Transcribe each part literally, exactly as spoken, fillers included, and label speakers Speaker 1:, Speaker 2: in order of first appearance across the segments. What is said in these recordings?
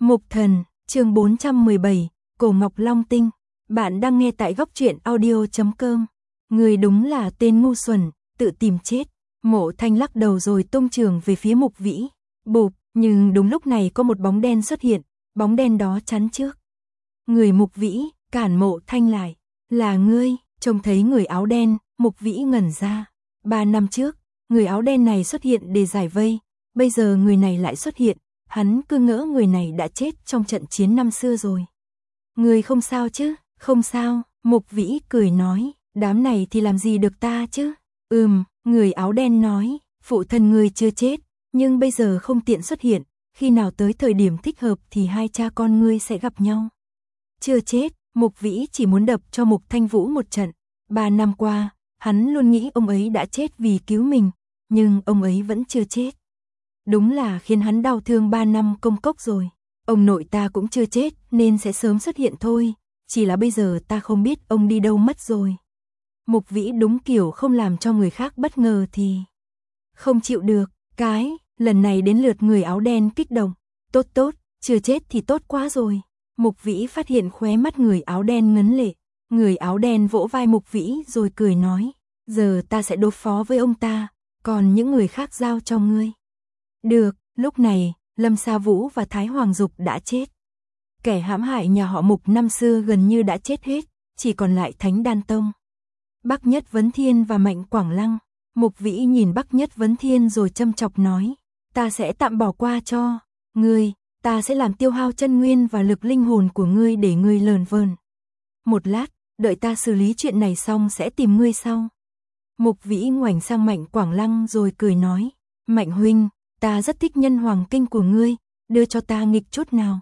Speaker 1: Mục Thần, chương bốn trăm mười bảy, Cổ Ngọc Long Tinh. Bạn đang nghe tại góc truyện audio chấm com. Người đúng là tên ngu xuẩn, tự tìm chết. Mộ Thanh lắc đầu rồi tung trường về phía Mục Vĩ. Bụp, nhưng đúng lúc này có một bóng đen xuất hiện, bóng đen đó chắn trước. Người Mục Vĩ, cản Mộ Thanh lại. Là ngươi, trông thấy người áo đen, Mục Vĩ ngẩn ra. Ba năm trước, người áo đen này xuất hiện để giải vây, bây giờ người này lại xuất hiện. Hắn cứ ngỡ người này đã chết trong trận chiến năm xưa rồi. Người không sao chứ? Không sao, Mục Vĩ cười nói, đám này thì làm gì được ta chứ? Ừm, người áo đen nói, phụ thân người chưa chết, nhưng bây giờ không tiện xuất hiện, khi nào tới thời điểm thích hợp thì hai cha con ngươi sẽ gặp nhau. Chưa chết, Mục Vĩ chỉ muốn đập cho Mục Thanh Vũ một trận. Ba năm qua, hắn luôn nghĩ ông ấy đã chết vì cứu mình, nhưng ông ấy vẫn chưa chết. Đúng là khiến hắn đau thương ba năm công cốc rồi. Ông nội ta cũng chưa chết nên sẽ sớm xuất hiện thôi, chỉ là bây giờ ta không biết ông đi đâu mất rồi. Mục Vĩ đúng kiểu không làm cho người khác bất ngờ thì không chịu được, cái, lần này đến lượt người áo đen kích động. Tốt tốt, chưa chết thì tốt quá rồi. Mục Vĩ phát hiện khóe mắt người áo đen ngấn lệ. Người áo đen vỗ vai Mục Vĩ rồi cười nói, giờ ta sẽ đối phó với ông ta, còn những người khác giao cho ngươi. Được, lúc này, Lâm Sa Vũ và Thái Hoàng Dục đã chết. Kẻ hãm hại nhà họ Mục năm xưa gần như đã chết hết, chỉ còn lại Thánh Đan Tông. Bắc Nhất Vấn Thiên và Mạnh Quảng Lăng. Mục Vĩ nhìn Bắc Nhất Vấn Thiên rồi châm chọc nói, ta sẽ tạm bỏ qua cho ngươi, ta sẽ làm tiêu hao chân nguyên và lực linh hồn của ngươi để ngươi lờn vờn. Một lát, đợi ta xử lý chuyện này xong sẽ tìm ngươi sau. Mục Vĩ ngoảnh sang Mạnh Quảng Lăng rồi cười nói, Mạnh huynh, ta rất thích nhân hoàng kinh của ngươi, đưa cho ta nghịch chút nào.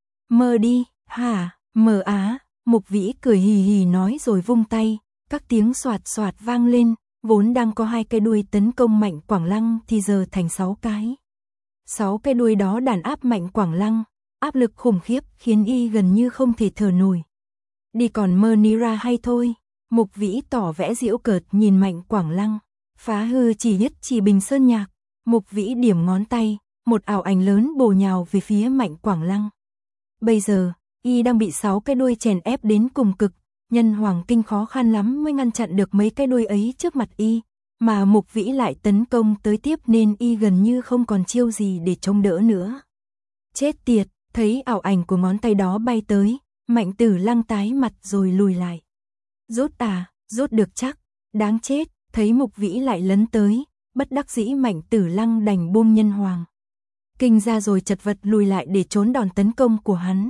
Speaker 1: Mơ đi, hả, mơ á, Mục Vĩ cười hì hì nói rồi vung tay, các tiếng xoạt xoạt vang lên, vốn đang có hai cái đuôi tấn công Mạnh Quảng Lăng thì giờ thành sáu cái. Sáu cái đuôi đó đàn áp Mạnh Quảng Lăng, áp lực khủng khiếp khiến y gần như không thể thở nổi. Đi còn mơ ní ra hay thôi, Mục Vĩ tỏ vẻ giễu cợt nhìn Mạnh Quảng Lăng, phá hư chỉ nhất chỉ bình sơn nhạc. Mục Vĩ điểm ngón tay, một ảo ảnh lớn bổ nhào về phía Mạnh Quảng Lăng. Bây giờ, y đang bị sáu cái đuôi chèn ép đến cùng cực, nhân hoàng kinh khó khăn lắm mới ngăn chặn được mấy cái đuôi ấy trước mặt y, mà Mục Vĩ lại tấn công tới tiếp nên y gần như không còn chiêu gì để chống đỡ nữa. Chết tiệt, thấy ảo ảnh của ngón tay đó bay tới, Mạnh Tử Lăng tái mặt rồi lùi lại. Rút à, rút được chắc, đáng chết, thấy Mục Vĩ lại lấn tới. Bất đắc dĩ Mạnh Tử Lăng đành buông nhân hoàng kinh ra rồi chật vật lùi lại để trốn đòn tấn công của hắn.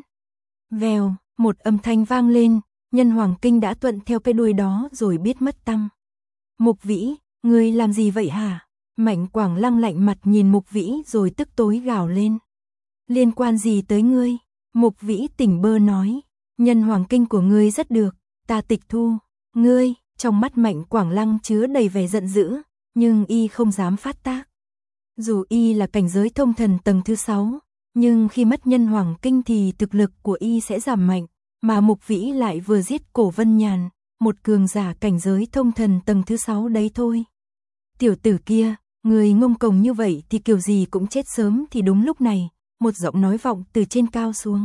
Speaker 1: Vèo, một âm thanh vang lên, nhân hoàng kinh đã thuận theo cái đuôi đó rồi biết mất tăm. Mục Vĩ, ngươi làm gì vậy hả? Mạnh Quảng Lăng lạnh mặt nhìn Mục Vĩ rồi tức tối gào lên. Liên quan gì tới ngươi? Mục Vĩ tỉnh bơ nói, nhân hoàng kinh của ngươi rất được, ta tịch thu. Ngươi, trong mắt Mạnh Quảng Lăng chứa đầy vẻ giận dữ. Nhưng y không dám phát tác. Dù y là cảnh giới thông thần tầng thứ sáu, nhưng khi mất nhân hoàng kinh thì thực lực của y sẽ giảm mạnh, mà Mục Vĩ lại vừa giết Cổ Vân Nhàn, một cường giả cảnh giới thông thần tầng thứ sáu đấy thôi. Tiểu tử kia, người ngông cuồng như vậy thì kiểu gì cũng chết sớm. Thì đúng lúc này, một giọng nói vọng từ trên cao xuống.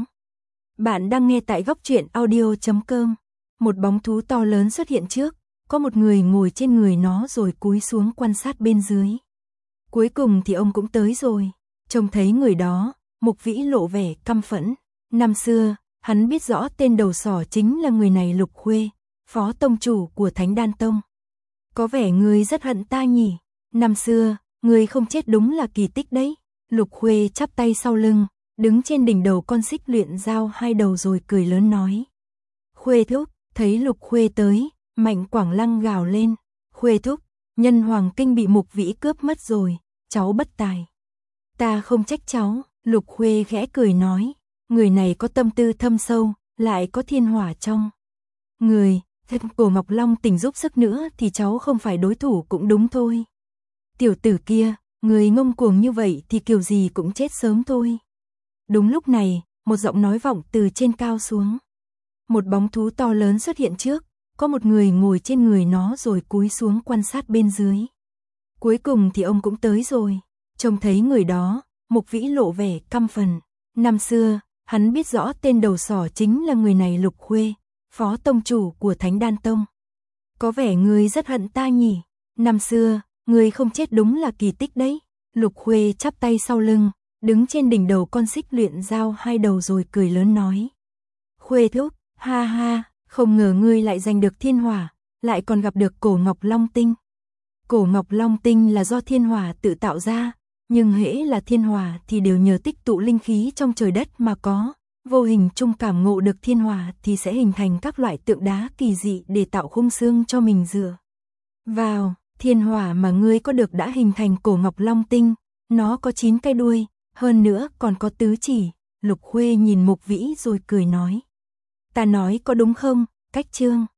Speaker 1: Bạn đang nghe tại góc truyện audio chấm com. Một bóng thú to lớn xuất hiện trước. Có một người ngồi trên người nó rồi cúi xuống quan sát bên dưới. Cuối cùng thì ông cũng tới rồi. Trông thấy người đó, Mục Vĩ lộ vẻ căm phẫn. Năm xưa, hắn biết rõ tên đầu sỏ chính là người này Lục Khuê, phó tông chủ của Thánh Đan Tông. Có vẻ người rất hận ta nhỉ? Năm xưa, người không chết đúng là kỳ tích đấy. Lục Khuê chắp tay sau lưng, đứng trên đỉnh đầu con xích luyện dao hai đầu rồi cười lớn nói. Khuê thúc, thấy Lục Khuê tới. Mạnh Quảng Lăng gào lên, Khuê thúc, nhân hoàng kinh bị Mục Vĩ cướp mất rồi, cháu bất tài. Ta không trách cháu, Lục Khuê khẽ cười nói, người này có tâm tư thâm sâu, lại có thiên hỏa trong người, thật Cổ Ngọc Long tỉnh giúp sức nữa thì cháu không phải đối thủ cũng đúng thôi. Tiểu tử kia, người ngông cuồng như vậy thì kiểu gì cũng chết sớm thôi. Đúng lúc này, một giọng nói vọng từ trên cao xuống. Một bóng thú to lớn xuất hiện trước. Có một người ngồi trên người nó rồi cúi xuống quan sát bên dưới. Cuối cùng thì ông cũng tới rồi. Trông thấy người đó, Mục Vĩ lộ vẻ căm phẫn. Năm xưa, Hắn biết rõ tên đầu sỏ chính là người này Lục Khuê, phó tông chủ của Thánh Đan Tông. Có vẻ ngươi rất hận ta nhỉ? Năm xưa, ngươi không chết đúng là kỳ tích đấy. Lục Khuê chắp tay sau lưng, đứng trên đỉnh đầu con xích luyện dao hai đầu rồi cười lớn nói. Khuê thúc, ha ha, không ngờ ngươi lại giành được thiên hỏa, lại còn gặp được cổ Ngọc Long Tinh. Cổ Ngọc Long Tinh là do thiên hỏa tự tạo ra, nhưng hễ là thiên hỏa thì đều nhờ tích tụ linh khí trong trời đất mà có, vô hình chung cảm ngộ được thiên hỏa thì sẽ hình thành các loại tượng đá kỳ dị để tạo khung xương cho mình dựa vào. Thiên hỏa mà ngươi có được đã hình thành cổ Ngọc Long Tinh, nó có chín cái đuôi, hơn nữa còn có tứ chỉ. Lục Khuê nhìn Mục Vĩ rồi cười nói. Ta nói có đúng không, Cách Trương?